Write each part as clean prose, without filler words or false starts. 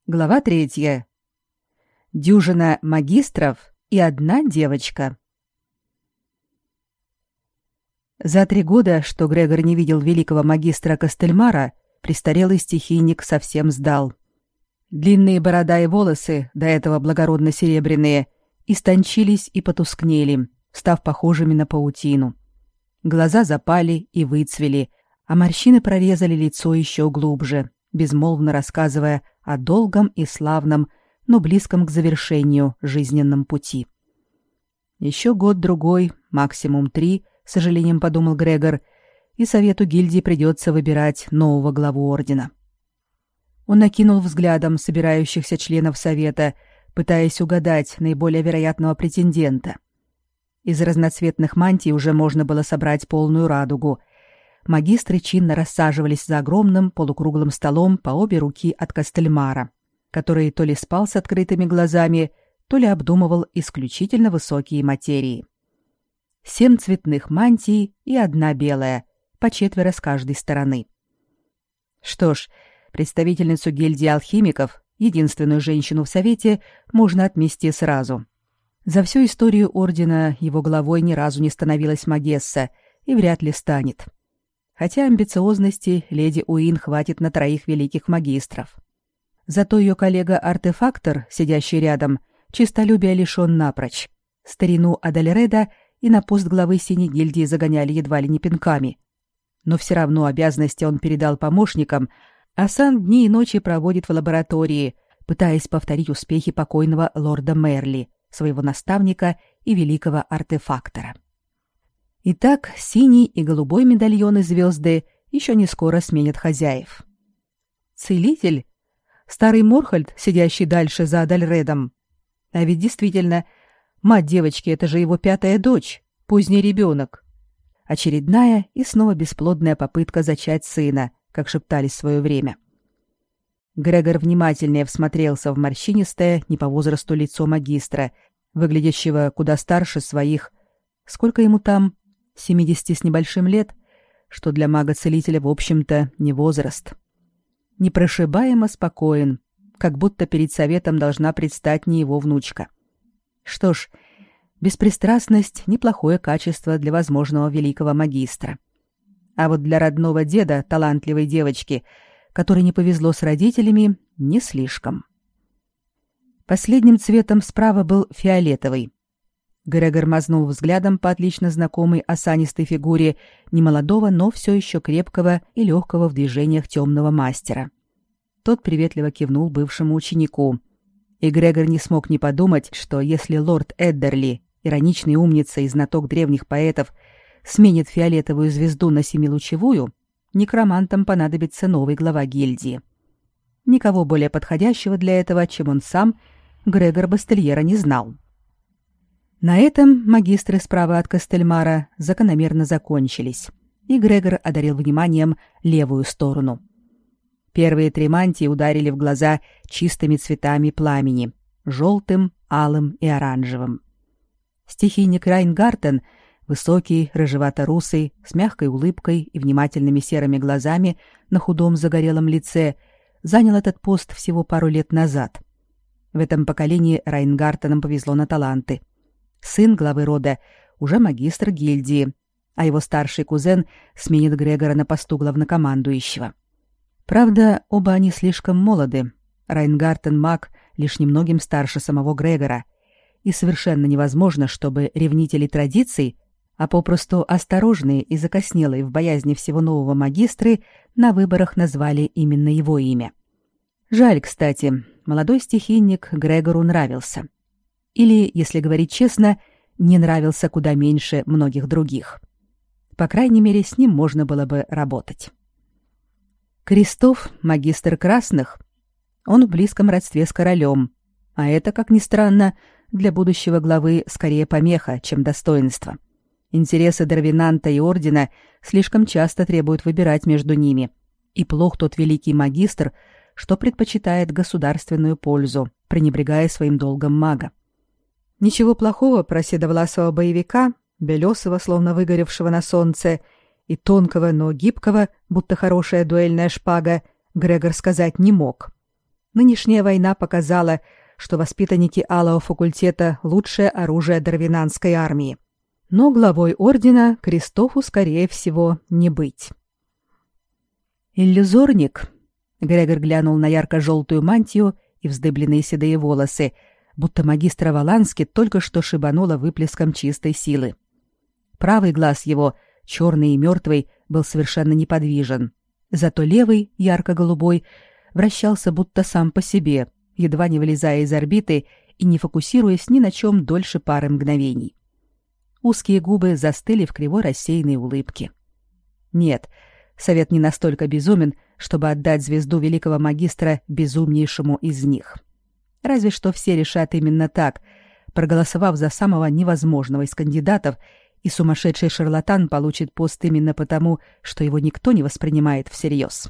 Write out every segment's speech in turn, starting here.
Глава 3. Дюжина магистров и одна девочка. За 3 года, что Грегор не видел великого магистра Костельмара, престарелый стихийник совсем сдал. Длинные борода и волосы, до этого благородно-серебряные, истончились и потускнели, став похожими на паутину. Глаза запали и выцвели, а морщины прорезали лицо еще глубже, безмолвно рассказывая о долгом и славном, но близком к завершению жизненном пути. Еще год-другой, максимум 3, с сожалением подумал Грегор, и совету гильдии придется выбирать нового главу ордена. Он окинул взглядом собирающихся членов совета, пытаясь угадать наиболее вероятного претендента. Из разноцветных мантий уже можно было собрать полную радугу. Магистры чинно рассаживались за огромным полукруглым столом по обе руки от Костельмара, который то ли спал с открытыми глазами, то ли обдумывал исключительно высокие материи. 7 цветных мантий и 1 белая, по 4 с каждой стороны. Что ж, представительницу гильдии алхимиков, единственную женщину в совете, можно отмести сразу. За всю историю ордена его главой ни разу не становилась Магесса и вряд ли станет. Хотя амбициозности леди Уин хватит на 3 великих магистров. Зато ее коллега-артефактор, сидящий рядом, честолюбия лишен напрочь. Старину Адальреда и на пост главы Синей гильдии загоняли едва ли не пинками. Но все равно обязанности он передал помощникам, а сам дни и ночи проводит в лаборатории, пытаясь повторить успехи покойного лорда Мерли, своего наставника и великого артефактора. Итак, синий и голубой медальоны звезды еще не скоро сменят хозяев. Целитель? Старый Морхальд, сидящий дальше за Адальредом. А ведь действительно, мать девочки — это же его 5-я дочь, поздний ребенок. Очередная и снова бесплодная попытка зачать сына, как шептались в свое время. Грегор внимательнее всмотрелся в морщинистое, не по возрасту лицо магистра, выглядящего куда старше своих... Сколько ему там? 70 с небольшим лет, что для мага-целителя, в общем-то, не возраст. Непрошибаемо спокоен, как будто перед советом должна предстать не его внучка. Что ж, беспристрастность — неплохое качество для возможного великого магистра. А вот для родного деда, талантливой девочки, которой не повезло с родителями, не слишком. Последним цветом справа был фиолетовый. Грегор мазнул взглядом по отлично знакомой осанистой фигуре немолодого, но все еще крепкого и легкого в движениях темного мастера. Тот приветливо кивнул бывшему ученику. И Грегор не смог не подумать, что если лорд Эддерли, ироничный умница и знаток древних поэтов, сменит фиолетовую звезду на семилучевую, некромантам понадобится новый глава гильдии. Никого более подходящего для этого, чем он сам, Грегор Бастельера не знал. На этом магистры справа от Костельмара закономерно закончились, и Грегор одарил вниманием левую сторону. Первые 3 мантии ударили в глаза чистыми цветами пламени — желтым, алым и оранжевым. Стихийник Райнгартен, высокий, рыжевато-русый, с мягкой улыбкой и внимательными серыми глазами на худом загорелом лице, занял этот пост всего пару лет назад. В этом поколении Райнгартенам повезло на таланты. Сын главы рода уже магистр гильдии, а его старший кузен сменит Грегора на посту главнокомандующего. Правда, оба они слишком молоды. Райнгартен маг лишь немногим старше самого Грегора, и совершенно невозможно, чтобы ревнители традиций, а попросту осторожные и закоснелые в боязни всего нового магистры, на выборах назвали именно его имя. Жаль, кстати, молодой стихийник Грегору нравился. Или, если говорить честно, не нравился куда меньше многих других. По крайней мере, с ним можно было бы работать. Крестов, магистр красных, он в близком родстве с королем, а это, как ни странно, для будущего главы скорее помеха, чем достоинство. Интересы Дарвинанта и ордена слишком часто требуют выбирать между ними, и плох тот великий магистр, что предпочитает государственную пользу, пренебрегая своим долгом мага. Ничего плохого про седовласого боевика, белесого, словно выгоревшего на солнце, и тонкого, но гибкого, будто хорошая дуэльная шпага, Грегор сказать не мог. Нынешняя война показала, что воспитанники Алого факультета – лучшее оружие дарвинанской армии. Но главой ордена Кристофу, скорее всего, не быть. «Иллюзорник», — Грегор глянул на ярко-желтую мантию и вздыбленные седые волосы, будто магистра Валански только что шибануло выплеском чистой силы. Правый глаз его, черный и мертвый, был совершенно неподвижен, зато левый, ярко-голубой, вращался будто сам по себе, едва не вылезая из орбиты и не фокусируясь ни на чем дольше пары мгновений. Узкие губы застыли в кривой рассеянной улыбке. Нет, совет не настолько безумен, чтобы отдать звезду великого магистра безумнейшему из них. Разве что все решат именно так, проголосовав за самого невозможного из кандидатов, и сумасшедший шарлатан получит пост именно потому, что его никто не воспринимает всерьез.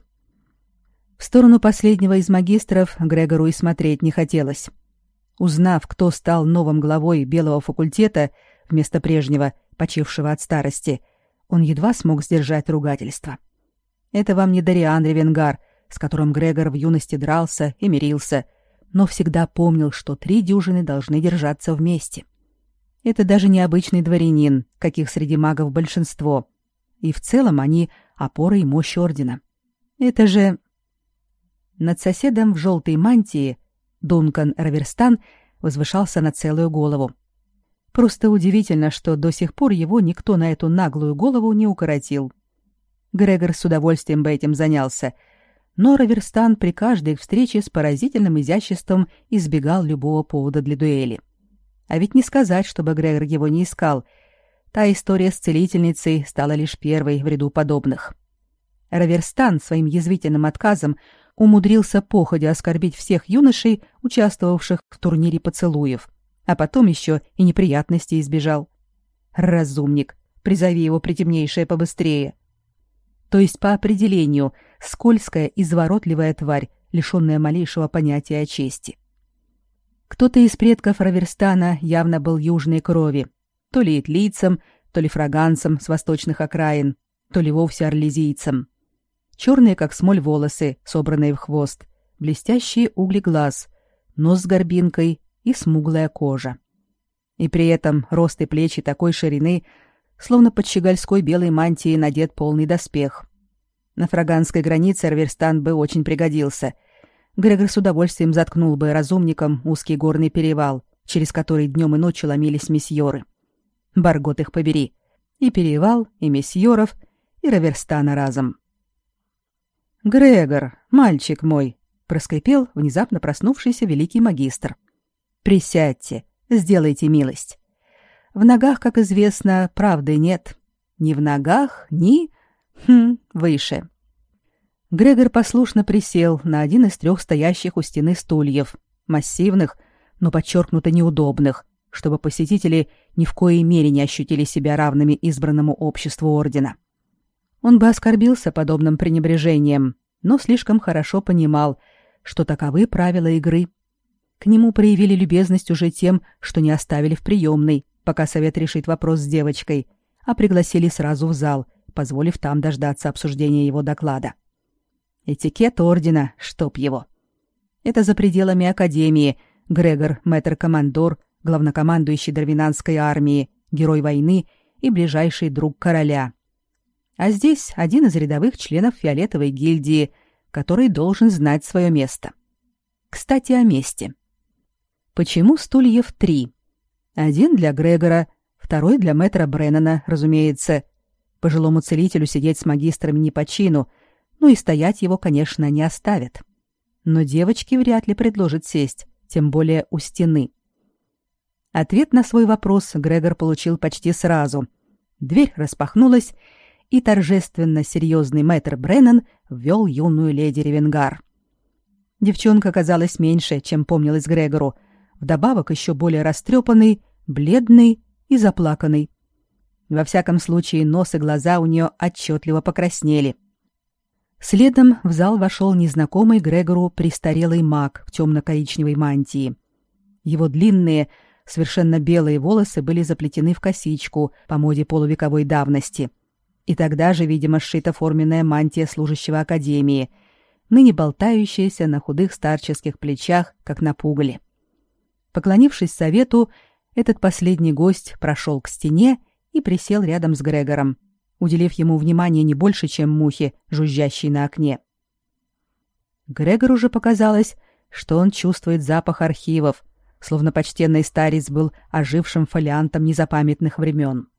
В сторону последнего из магистров Грегору и смотреть не хотелось. Узнав, кто стал новым главой Белого факультета вместо прежнего, почившего от старости, он едва смог сдержать ругательство. Это вам не Дариан Ревенгар, с которым Грегор в юности дрался и мирился, но всегда помнил, что 3 дюжины должны держаться вместе. Это даже не обычный дворянин, каких среди магов большинство. И в целом они опора и мощь ордена. Это же... Над соседом в желтой мантии Дункан Раверстан возвышался на целую голову. Просто удивительно, что до сих пор его никто на эту наглую голову не укоротил. Грегор с удовольствием бы этим занялся, но Раверстан при каждой их встрече с поразительным изяществом избегал любого повода для дуэли. А ведь не сказать, чтобы Грегор его не искал. Та история с целительницей стала лишь первой в ряду подобных. Раверстан своим язвительным отказом умудрился походя оскорбить всех юношей, участвовавших в турнире поцелуев, а потом еще и неприятностей избежал. Разумник, призови его притемнейшее побыстрее. То есть по определению скользкая, изворотливая тварь, лишенная малейшего понятия о чести. Кто-то из предков Раверстана явно был южной крови, то ли итлийцем, то ли фраганцем с восточных окраин, то ли вовсе орлезийцем. Черные, как смоль, волосы, собранные в хвост, блестящие угли глаз, нос с горбинкой и смуглая кожа. И при этом рост и плечи такой ширины, словно под щегольской белой мантией надет полный доспех. На фраганской границе Раверстан бы очень пригодился. Грегор с удовольствием заткнул бы разумником узкий горный перевал, через который днем и ночью ломились месьёры. Баргот их побери. И перевал, и месьёров, и Раверстана разом. «Грегор, мальчик мой!» — проскрипел внезапно проснувшийся великий магистр. «Присядьте, сделайте милость. В ногах, как известно, правды нет. Ни в ногах, ни... выше». Грегор послушно присел на один из 3 стоящих у стены стульев, массивных, но подчеркнуто неудобных, чтобы посетители ни в коей мере не ощутили себя равными избранному обществу ордена. Он бы оскорбился подобным пренебрежением, но слишком хорошо понимал, что таковы правила игры. К нему проявили любезность уже тем, что не оставили в приемной, пока совет решит вопрос с девочкой, а пригласили сразу в зал, позволив там дождаться обсуждения его доклада. Этикет ордена, чтоб его. Это за пределами академии Грегор мэтр-командор, главнокомандующий дарвинанской армии, герой войны и ближайший друг короля. А здесь один из рядовых членов фиолетовой гильдии, который должен знать свое место. Кстати, о месте. Почему стульев 3? Один для Грегора, второй для мэтра Бреннана, разумеется. Пожилому целителю сидеть с магистрами не по чину, ну и стоять его, конечно, не оставят. Но девочке вряд ли предложат сесть, тем более у стены. Ответ на свой вопрос Грегор получил почти сразу. Дверь распахнулась, и торжественно серьезный мэтр Бреннан ввел юную леди Ревенгар. Девчонка казалась меньше, чем помнилась Грегору, вдобавок еще более растрепанной, бледной и заплаканной. Во всяком случае, нос и глаза у нее отчетливо покраснели. Следом в зал вошел незнакомый Грегору престарелый маг в темно-коричневой мантии. Его длинные, совершенно белые волосы были заплетены в косичку по моде полувековой давности. И тогда же, видимо, сшита форменная мантия служащего академии, ныне болтающаяся на худых старческих плечах, как на пугале. Поклонившись совету, этот последний гость прошел к стене и присел рядом с Грегором, уделив ему внимание не больше, чем мухе, жужжащей на окне. Грегору же показалось, что он чувствует запах архивов, словно почтенный старец был ожившим фолиантом незапамятных времен.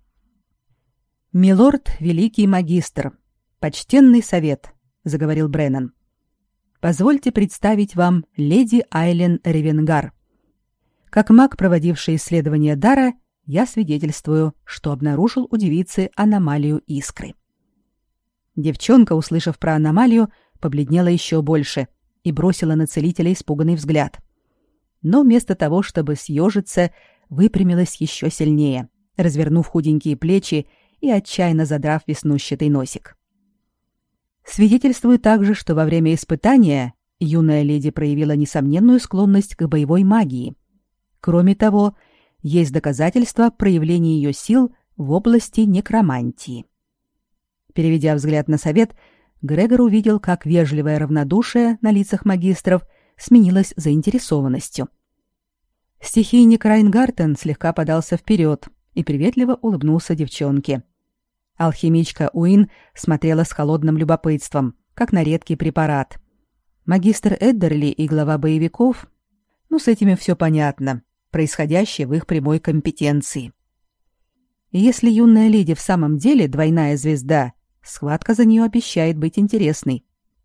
«Милорд, великий магистр, почтенный совет», — заговорил Бреннан. «Позвольте представить вам леди Айлен Ревенгар. Как маг, проводивший исследование дара, я свидетельствую, что обнаружил у девицы аномалию искры». Девчонка, услышав про аномалию, побледнела еще больше и бросила на целителя испуганный взгляд. Но вместо того, чтобы съежиться, выпрямилась еще сильнее, развернув худенькие плечи и отчаянно задрав веснущатый носик. Свидетельствую также, что во время испытания юная леди проявила несомненную склонность к боевой магии. Кроме того, есть доказательства проявления ее сил в области некромантии. Переведя взгляд на совет, Грегор увидел, как вежливое равнодушие на лицах магистров сменилось заинтересованностью. Стихийник Райнгартен слегка подался вперед и приветливо улыбнулся девчонке. Алхимичка Уин смотрела с холодным любопытством, как на редкий препарат. Магистр Эддерли и глава боевиков, с этими все понятно, происходящее в их прямой компетенции. И если юная леди в самом деле двойная звезда, схватка за нее обещает быть интересной.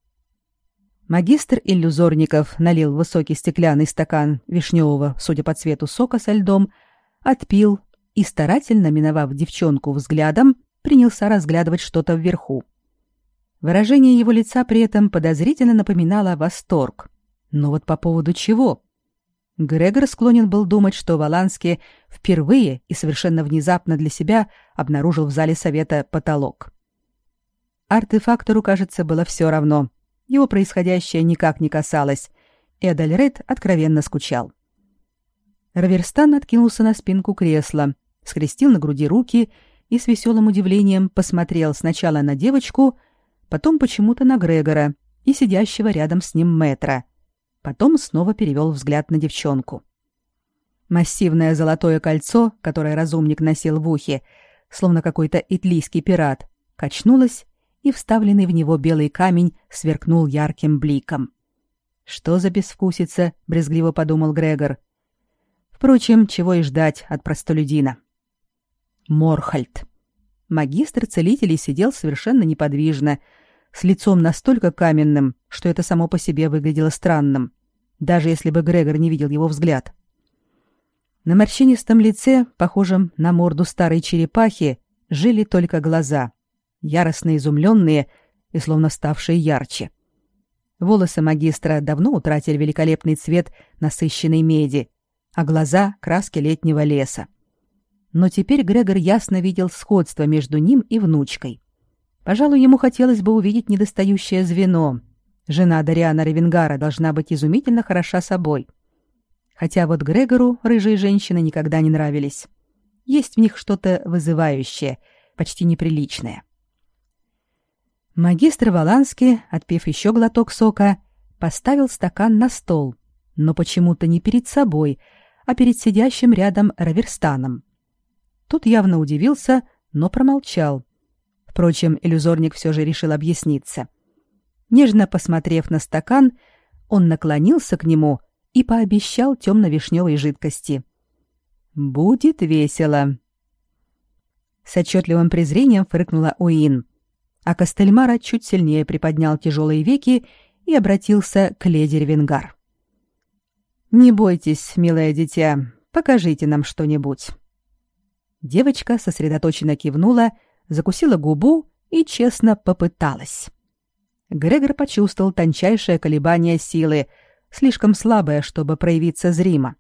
Магистр иллюзорников налил в высокий стеклянный стакан вишневого, судя по цвету, сока со льдом, отпил и, старательно миновав девчонку взглядом, принялся разглядывать что-то вверху. Выражение его лица при этом подозрительно напоминало восторг. Но вот по поводу чего? Грегор склонен был думать, что Воланский впервые и совершенно внезапно для себя обнаружил в зале совета потолок. Артефактору, кажется, было все равно. Его происходящее никак не касалось, и Адальред откровенно скучал. Раверстан откинулся на спинку кресла, скрестил на груди руки и с веселым удивлением посмотрел сначала на девочку, потом почему-то на Грегора и сидящего рядом с ним мэтра. Потом снова перевел взгляд на девчонку. Массивное золотое кольцо, которое разумник носил в ухе, словно какой-то итлийский пират, качнулось, и вставленный в него белый камень сверкнул ярким бликом. «Что за безвкусица?» — брезгливо подумал Грегор. Впрочем, чего и ждать от простолюдина. Морхальд. Магистр целителей сидел совершенно неподвижно, с лицом настолько каменным, что это само по себе выглядело странным, даже если бы Грегор не видел его взгляд. На морщинистом лице, похожем на морду старой черепахи, жили только глаза, яростно изумленные и словно ставшие ярче. Волосы магистра давно утратили великолепный цвет насыщенной меди, а глаза — краски летнего леса. Но теперь Грегор ясно видел сходство между ним и внучкой. Пожалуй, ему хотелось бы увидеть недостающее звено. Жена Дариана Ревенгара должна быть изумительно хороша собой. Хотя вот Грегору рыжие женщины никогда не нравились. Есть в них что-то вызывающее, почти неприличное. Магистр Воланский, отпив еще глоток сока, поставил стакан на стол, но почему-то не перед собой, а перед сидящим рядом Раверстаном. Тот явно удивился, но промолчал. Впрочем, иллюзорник все же решил объясниться. Нежно посмотрев на стакан, он наклонился к нему и пообещал темно-вишневой жидкости. «Будет весело». С отчетливым презрением фыркнула Уин, а Костельмара чуть сильнее приподнял тяжелые веки и обратился к леди Ревенгар. «Не бойтесь, милое дитя, покажите нам что-нибудь». Девочка сосредоточенно кивнула, закусила губу и честно попыталась. Грегор почувствовал тончайшее колебание силы, слишком слабое, чтобы проявиться зримо.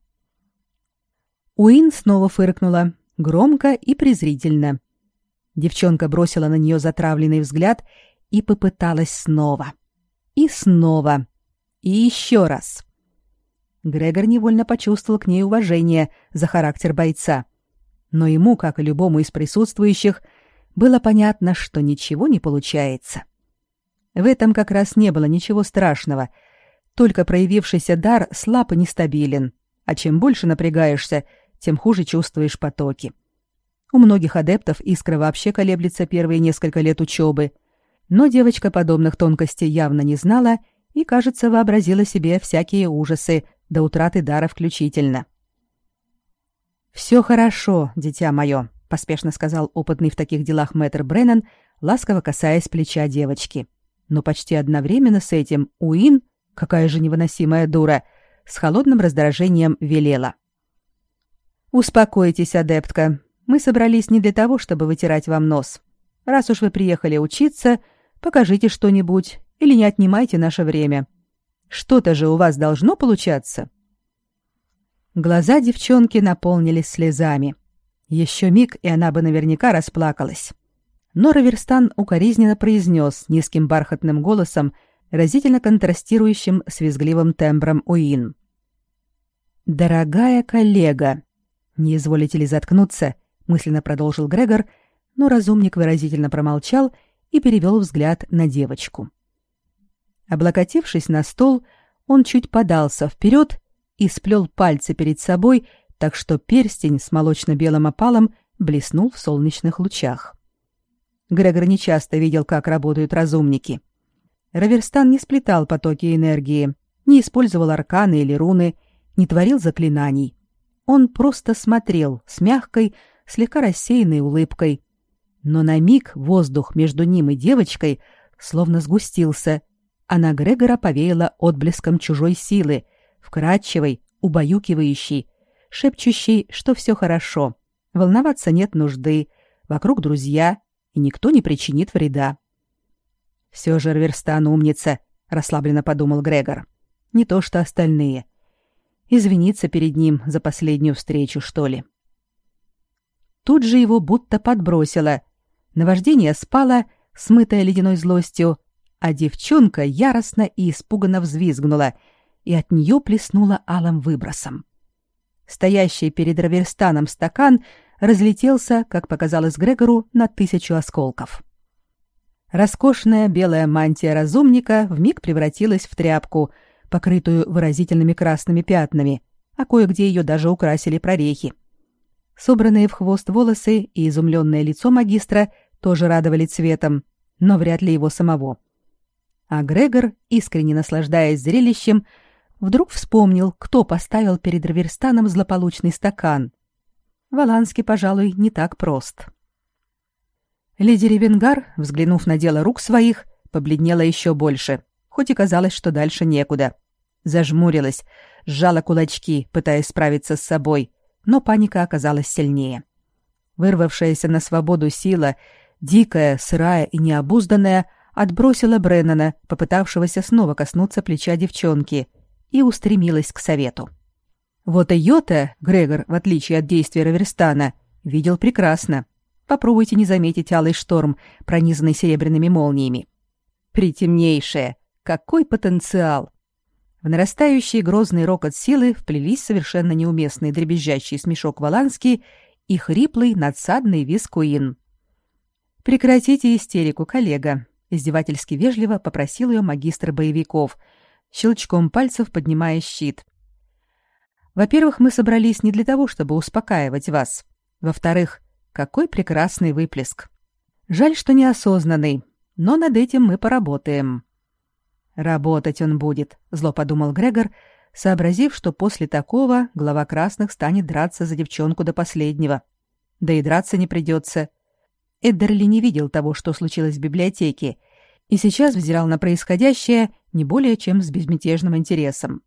Уин снова фыркнула, громко и презрительно. Девчонка бросила на нее затравленный взгляд и попыталась снова. И снова. И еще раз. Грегор невольно почувствовал к ней уважение за характер бойца. Но ему, как и любому из присутствующих, было понятно, что ничего не получается. В этом как раз не было ничего страшного, только проявившийся дар слаб и нестабилен, а чем больше напрягаешься, тем хуже чувствуешь потоки. У многих адептов искра вообще колеблется первые несколько лет учебы, но девочка подобных тонкостей явно не знала и, кажется, вообразила себе всякие ужасы, до утраты дара включительно. «Все хорошо, дитя мое», — поспешно сказал опытный в таких делах мэтр Бреннан, ласково касаясь плеча девочки. Но почти одновременно с этим Уин, какая же невыносимая дура, с холодным раздражением велела: «Успокойтесь, адептка. Мы собрались не для того, чтобы вытирать вам нос. Раз уж вы приехали учиться, покажите что-нибудь или не отнимайте наше время. Что-то же у вас должно получаться». Глаза девчонки наполнились слезами. Еще миг, и она бы наверняка расплакалась. Но Раверстан укоризненно произнес низким бархатным голосом, разительно контрастирующим с визгливым тембром Уин: «Дорогая коллега, не изволите ли заткнуться?» — мысленно продолжил Грегор, но разумник выразительно промолчал и перевел взгляд на девочку. Облокотившись на стол, он чуть подался вперед и сплел пальцы перед собой, так что перстень с молочно-белым опалом блеснул в солнечных лучах. Грегор нечасто видел, как работают разумники. Раверстан не сплетал потоки энергии, не использовал арканы или руны, не творил заклинаний. Он просто смотрел с мягкой, слегка рассеянной улыбкой. Но на миг воздух между ним и девочкой словно сгустился, а на Грегора повеяло отблеском чужой силы, вкрадчивой, убаюкивающей, шепчущей, что все хорошо, волноваться нет нужды, вокруг друзья, и никто не причинит вреда. «Все же Раверстан умница», — расслабленно подумал Грегор. «Не то что остальные. Извиниться перед ним за последнюю встречу, что ли». Тут же его будто подбросило. Наваждение спало, смытое ледяной злостью, а девчонка яростно и испуганно взвизгнула, и от нее плеснула алым выбросом. Стоящий перед Раверстаном стакан разлетелся, как показалось Грегору, на 1000 осколков. Роскошная белая мантия разумника вмиг превратилась в тряпку, покрытую выразительными красными пятнами, а кое-где ее даже украсили прорехи. Собранные в хвост волосы и изумленное лицо магистра тоже радовали цветом, но вряд ли его самого. А Грегор, искренне наслаждаясь зрелищем, вдруг вспомнил, кто поставил перед Раверстаном злополучный стакан. Валанский, пожалуй, не так прост. Леди Ревенгар, взглянув на дело рук своих, побледнела еще больше, хоть и казалось, что дальше некуда. Зажмурилась, сжала кулачки, пытаясь справиться с собой, но паника оказалась сильнее. Вырвавшаяся на свободу сила, дикая, сырая и необузданная, отбросила Бреннана, попытавшегося снова коснуться плеча девчонки, и устремилась к совету. Вот ее-то Грегор, в отличие от действия Раверстана, видел прекрасно. Попробуйте не заметить алый шторм, пронизанный серебряными молниями. Притемнейшее! Какой потенциал! В нарастающий грозный рокот силы вплелись совершенно неуместный дребезжащий смешок Валанский и хриплый надсадный визг Уин. «Прекратите истерику, коллега», — издевательски вежливо попросил ее магистр боевиков, щелчком пальцев поднимая щит. «Во-первых, мы собрались не для того, чтобы успокаивать вас. Во-вторых, какой прекрасный выплеск. Жаль, что неосознанный, но над этим мы поработаем». «Работать он будет», — зло подумал Грегор, сообразив, что после такого глава красных станет драться за девчонку до последнего. Да и драться не придется. Эддерли не видел того, что случилось в библиотеке, и сейчас взирал на происходящее не более чем с безмятежным интересом.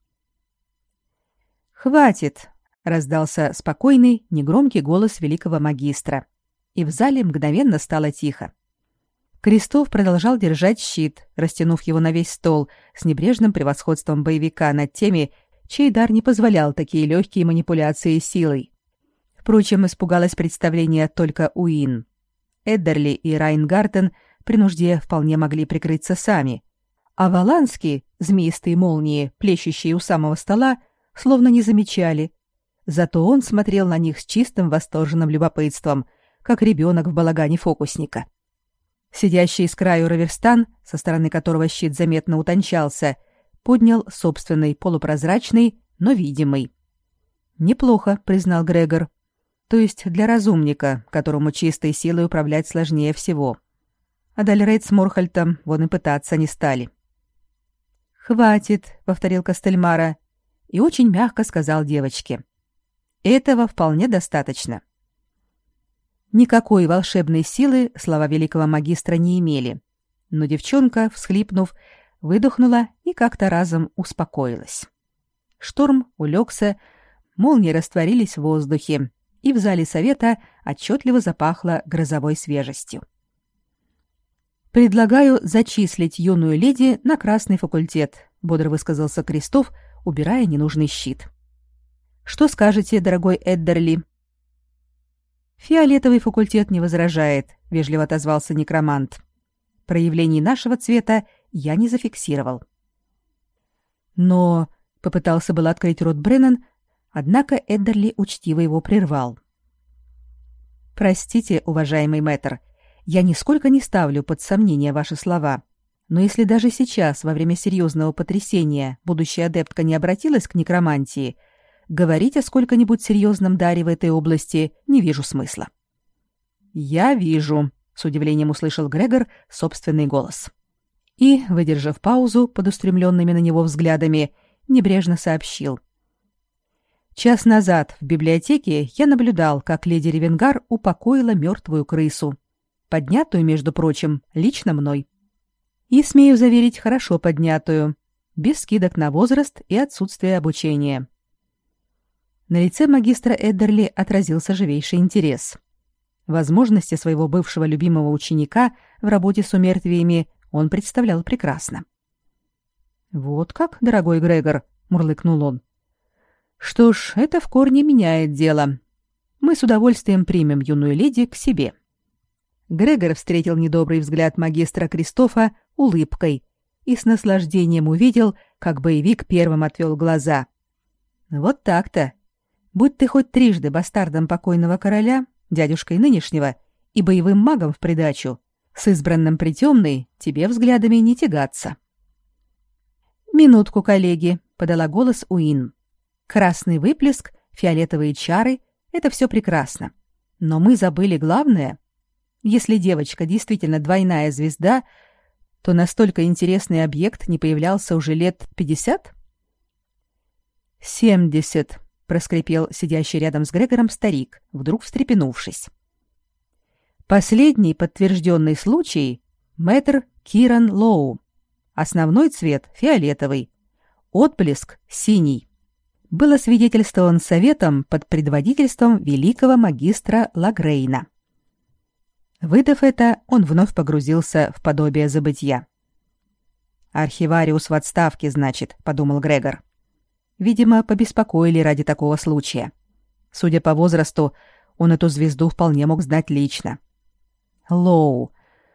«Хватит!» — раздался спокойный, негромкий голос великого магистра, и в зале мгновенно стало тихо. Крестов продолжал держать щит, растянув его на весь стол с небрежным превосходством боевика над теми, чей дар не позволял такие легкие манипуляции силой. Впрочем, испугалось представление только Уин. Эддерли и Райнгартен при нужде вполне могли прикрыться сами, а Валанский, змеистые молнии, плещущие у самого стола, словно не замечали. Зато он смотрел на них с чистым восторженным любопытством, как ребенок в балагане фокусника. Сидящий с краю Раверстан, со стороны которого щит заметно утончался, поднял собственный полупрозрачный, но видимый. «Неплохо», — признал Грегор. «То есть для разумника, которому чистой силой управлять сложнее всего. А Дальрейд с Морхальтом вон и пытаться не стали». «Хватит», — повторил Костельмара и очень мягко сказал девочке. «Этого вполне достаточно». Никакой волшебной силы слова великого магистра не имели, но девчонка, всхлипнув, выдохнула и как-то разом успокоилась. Шторм улегся, молнии растворились в воздухе, и в зале совета отчетливо запахло грозовой свежестью. «Предлагаю зачислить юную леди на красный факультет», — бодро высказался Крестов, убирая ненужный щит. «Что скажете, дорогой Эддерли?» «Фиолетовый факультет не возражает», — вежливо отозвался некромант. «Проявлений нашего цвета я не зафиксировал». «Но...» — попытался было открыть рот Бреннан, однако Эддерли учтиво его прервал. «Простите, уважаемый мэтр, я нисколько не ставлю под сомнение ваши слова, но если даже сейчас, во время серьезного потрясения, будущая адептка не обратилась к некромантии, говорить о сколько-нибудь серьезном даре в этой области не вижу смысла». «Я вижу», — с удивлением услышал Грегор собственный голос. И, выдержав паузу под устремленными на него взглядами, небрежно сообщил. «Час назад в библиотеке я наблюдал, как леди Ревенгар упокоила мертвую крысу, поднятую, между прочим, лично мной. И, смею заверить, хорошо поднятую, без скидок на возраст и отсутствие обучения». На лице магистра Эддерли отразился живейший интерес. Возможности своего бывшего любимого ученика в работе с умертвиями он представлял прекрасно. «Вот как, дорогой Грегор», — мурлыкнул он. «Что ж, это в корне меняет дело. Мы с удовольствием примем юную леди к себе». Грегор встретил недобрый взгляд магистра Кристофа улыбкой и с наслаждением увидел, как боевик первым отвел глаза. «Вот так-то. Будь ты хоть трижды бастардом покойного короля, дядюшкой нынешнего, и боевым магом в придачу, с избранным притемной тебе взглядами не тягаться». «Минутку, коллеги», — подала голос Уин. «Красный выплеск, фиолетовые чары — это все прекрасно. Но мы забыли главное. Если девочка действительно двойная звезда, то настолько интересный объект не появлялся уже лет 50? 70, проскрипел сидящий рядом с Грегором старик, вдруг встрепенувшись. Последний подтвержденный случай — мэтр Киран Лоу. Основной цвет — фиолетовый, отблеск — синий. Был освидетельствован советом под предводительством великого магистра Лагрейна. Выдав это, он вновь погрузился в подобие забытья. «Архивариус в отставке, значит», — подумал Грегор. Видимо, побеспокоили ради такого случая. Судя по возрасту, он эту звезду вполне мог знать лично. Лоу,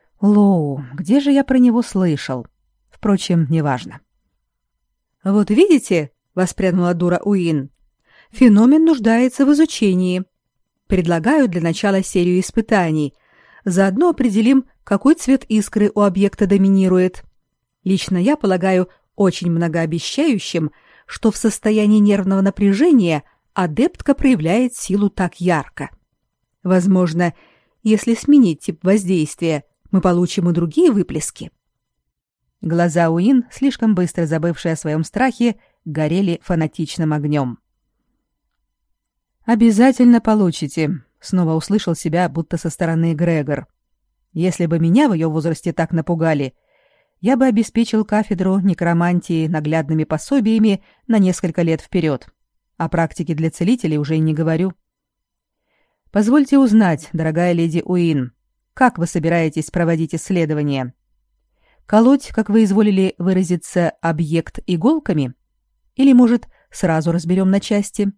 где же я про него слышал? Впрочем, неважно. «Вот видите», — воспрянула дура Уин, — «феномен нуждается в изучении. Предлагаю для начала серию испытаний. Заодно определим, какой цвет искры у объекта доминирует. Лично я полагаю очень многообещающим, что в состоянии нервного напряжения адептка проявляет силу так ярко. Возможно, если сменить тип воздействия, мы получим и другие выплески». Глаза Уин, слишком быстро забывшие о своем страхе, горели фанатичным огнем. «Обязательно получите», — снова услышал себя, будто со стороны Грегор. «Если бы меня в ее возрасте так напугали, я бы обеспечил кафедру некромантии наглядными пособиями на несколько лет вперед. О практике для целителей уже и не говорю. Позвольте узнать, дорогая леди Уин, как вы собираетесь проводить исследования? Колоть, как вы изволили выразиться, объект иголками? Или, может, сразу разберем на части?»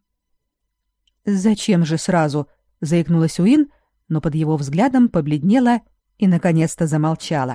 «Зачем же сразу?» — заикнулась Уин, но под его взглядом побледнела и, наконец-то, замолчала.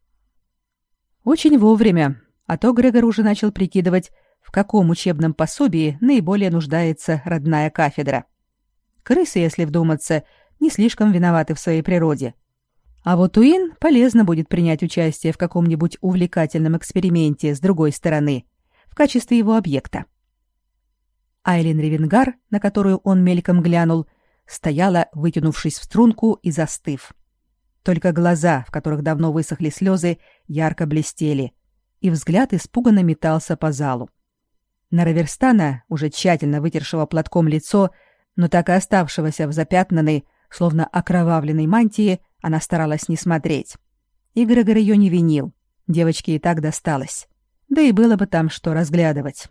Очень вовремя, а то Грегор уже начал прикидывать, в каком учебном пособии наиболее нуждается родная кафедра. Крысы, если вдуматься, не слишком виноваты в своей природе. А вот Уин полезно будет принять участие в каком-нибудь увлекательном эксперименте с другой стороны, в качестве его объекта. Айлин Ревенгар, на которую он мельком глянул, стояла, вытянувшись в струнку и застыв. Только глаза, в которых давно высохли слезы, ярко блестели, и взгляд испуганно метался по залу. На Раверстана, уже тщательно вытершего платком лицо, но так и оставшегося в запятнанной, словно окровавленной мантии, она старалась не смотреть. И Грегор ее не винил. Девочке и так досталось. Да и было бы там что разглядывать.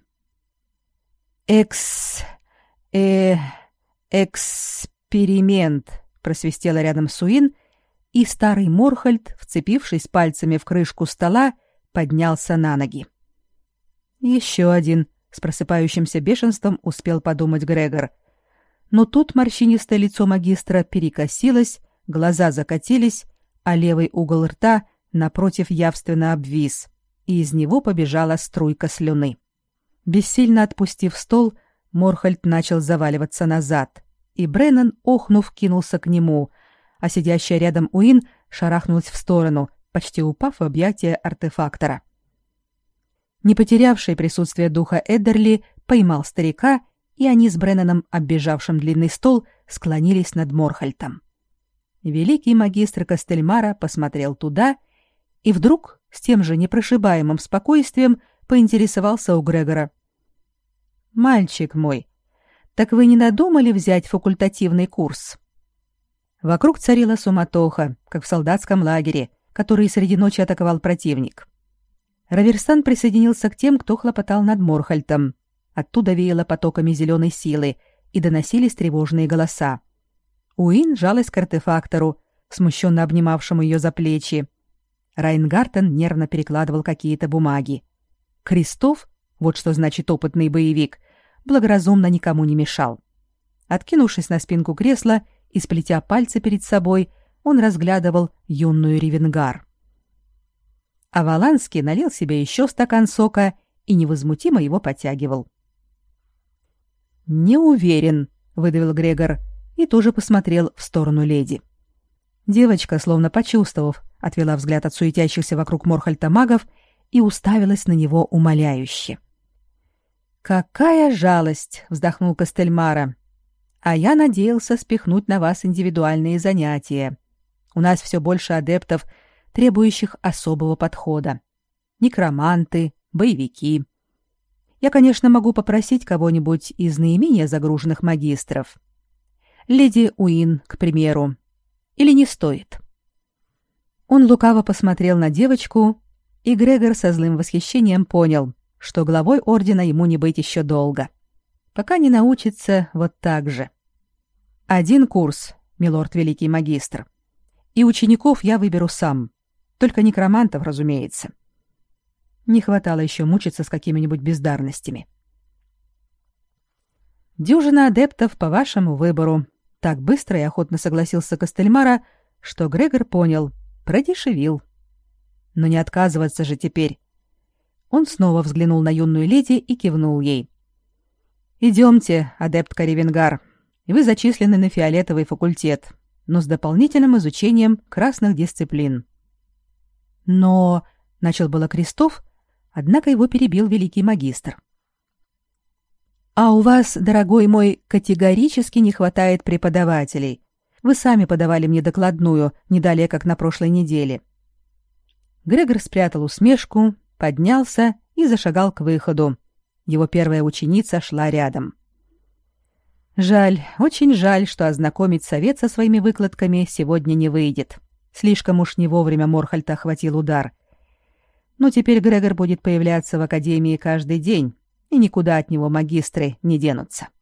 «Эксперимент», — просвистела рядом Суин, и старый Морхальд, вцепившись пальцами в крышку стола, поднялся на ноги. «Еще один», — с просыпающимся бешенством успел подумать Грегор. Но тут морщинистое лицо магистра перекосилось, глаза закатились, а левый угол рта напротив явственно обвис, и из него побежала струйка слюны. Бессильно отпустив стол, Морхальд начал заваливаться назад, и Бреннан, охнув, кинулся к нему, а сидящая рядом Уин шарахнулась в сторону, почти упав в объятия артефактора. Не потерявший присутствие духа Эддерли поймал старика, и они с Бреннаном, оббежавшим длинный стол, склонились над Морхальтом. Великий магистр Костельмара посмотрел туда и вдруг с тем же непрошибаемым спокойствием поинтересовался у Грегора. «Мальчик мой, так вы не надумали взять факультативный курс?» Вокруг царила суматоха, как в солдатском лагере, который среди ночи атаковал противник. Раверстан присоединился к тем, кто хлопотал над Морхальтом. Оттуда веяло потоками зеленой силы, и доносились тревожные голоса. Уин жалась к артефактору, смущенно обнимавшему ее за плечи. Райнгартен нервно перекладывал какие-то бумаги. Кристоф, вот что значит опытный боевик, благоразумно никому не мешал. Откинувшись на спинку кресла и сплетя пальцы перед собой, он разглядывал юную Ревенгар. А Воланский налил себе еще стакан сока и невозмутимо его потягивал. «Не уверен», — выдавил Грегор и тоже посмотрел в сторону леди. Девочка, словно почувствовав, отвела взгляд от суетящихся вокруг Морхальта магов и уставилась на него умоляюще. «Какая жалость!» — вздохнул Костельмара. «А я надеялся спихнуть на вас индивидуальные занятия. У нас все больше адептов, требующих особого подхода. Некроманты, боевики. Я, конечно, могу попросить кого-нибудь из наименее загруженных магистров. Леди Уин, к примеру. Или не стоит?» Он лукаво посмотрел на девочку, и Грегор со злым восхищением понял, что главой ордена ему не быть еще долго, пока не научится вот так же. «Один курс, милорд великий магистр, и учеников я выберу сам, только некромантов, разумеется. Не хватало еще мучиться с какими-нибудь бездарностями». «Дюжина адептов по вашему выбору», — так быстро и охотно согласился Костельмара, что Грегор понял, продешевил. Но не отказываться же теперь. Он снова взглянул на юную леди и кивнул ей. «Идемте, адептка Ревенгар. Вы зачислены на фиолетовый факультет, но с дополнительным изучением красных дисциплин». «Но...» — начал было Кристоф, однако его перебил великий магистр. «А у вас, дорогой мой, категорически не хватает преподавателей. Вы сами подавали мне докладную, не далее, как на прошлой неделе». Грегор спрятал усмешку, поднялся и зашагал к выходу. Его первая ученица шла рядом. Жаль, очень жаль, что ознакомить совет со своими выкладками сегодня не выйдет. Слишком уж не вовремя Морхальта охватил удар. Но теперь Грегор будет появляться в академии каждый день, и никуда от него магистры не денутся.